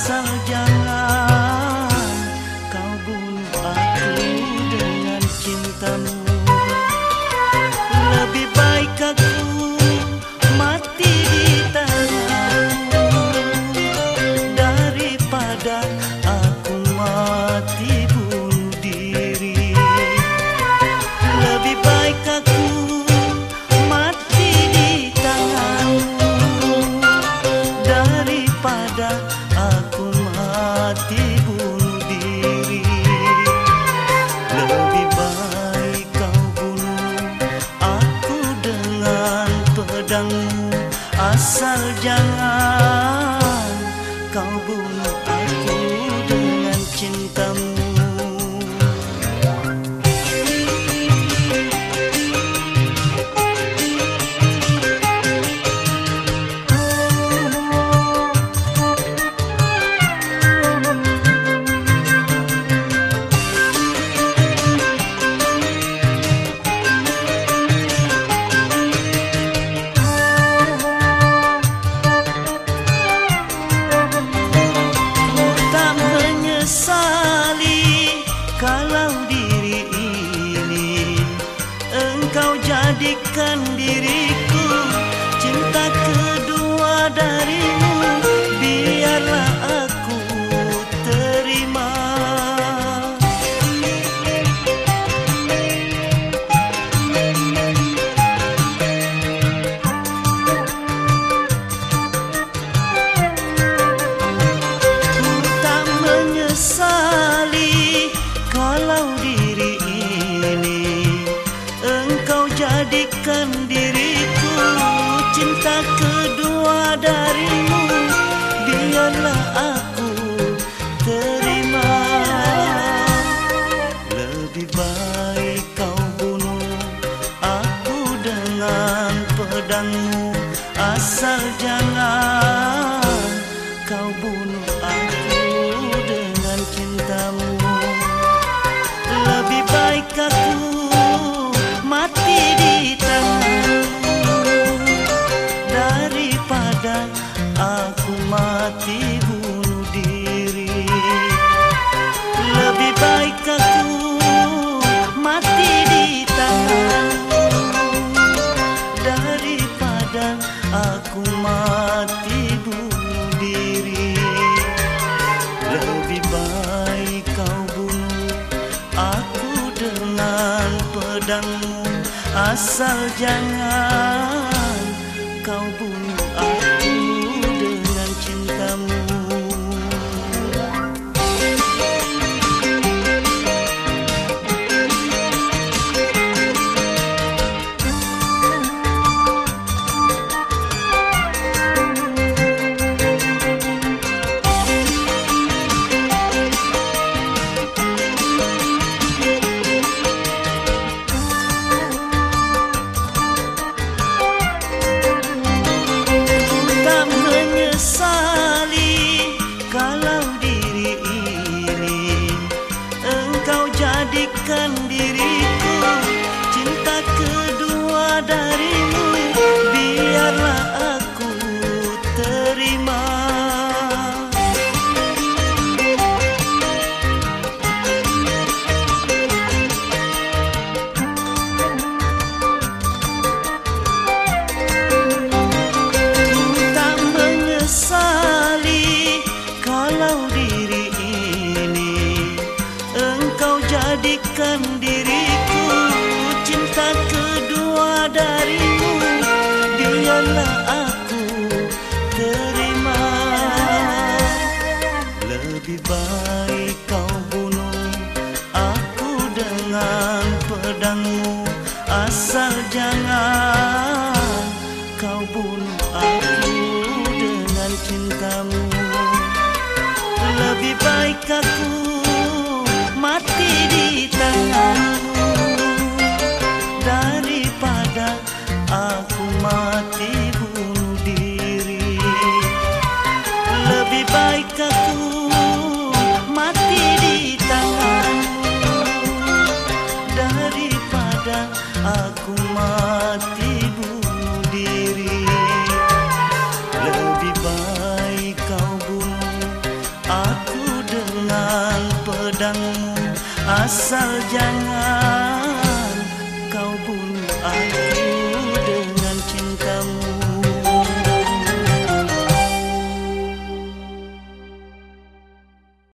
asal jangan kau bunuh aku dengan cintamu. Lebih baik aku mati di tanganmu daripada aku mati bunuh diri. Lebih baik aku mati di tanganmu daripada aku mati bunuh diri. Lebih baik kau bunuh aku dengan pedangmu, asal jangan kau bunuh aku dengan cintamu. Kalau diri ini engkau jadikan diriku cinta kedua darimu, biarlah aku terima. Ku tak menyesali kalau diri ini engkau jadikan diriku cinta kedua darimu, biarlah aku terima. Lebih baik kau bunuh aku dengan pedangmu, asal jangan kau bunuh aku dengan cintamu. Lebih baik aku mati di tanganmu daripada aku mati bunuh diri. Lebih baik aku mati di tanganmu daripada aku mati bunuh diri. Lebih baik kau bunuh aku dengan pedangmu, asal jangan kau bunuh aku dengan cintamu. Kalau diri ini engkau jadikan diriku cinta kedua darimu, biarlah aku terima. Tak menyesali kalau diri ini engkau jadikan diriku cinta kedua darimu, biarlah aku terima. Lebih baik kau bunuh aku dengan pedangmu, asal jangan kau bunuh aku dengan cintamu. Lebih baik aku mati di tanganmu daripada aku mati bunuh diri. Lebih baik aku mati di tanganmu daripada asal jangan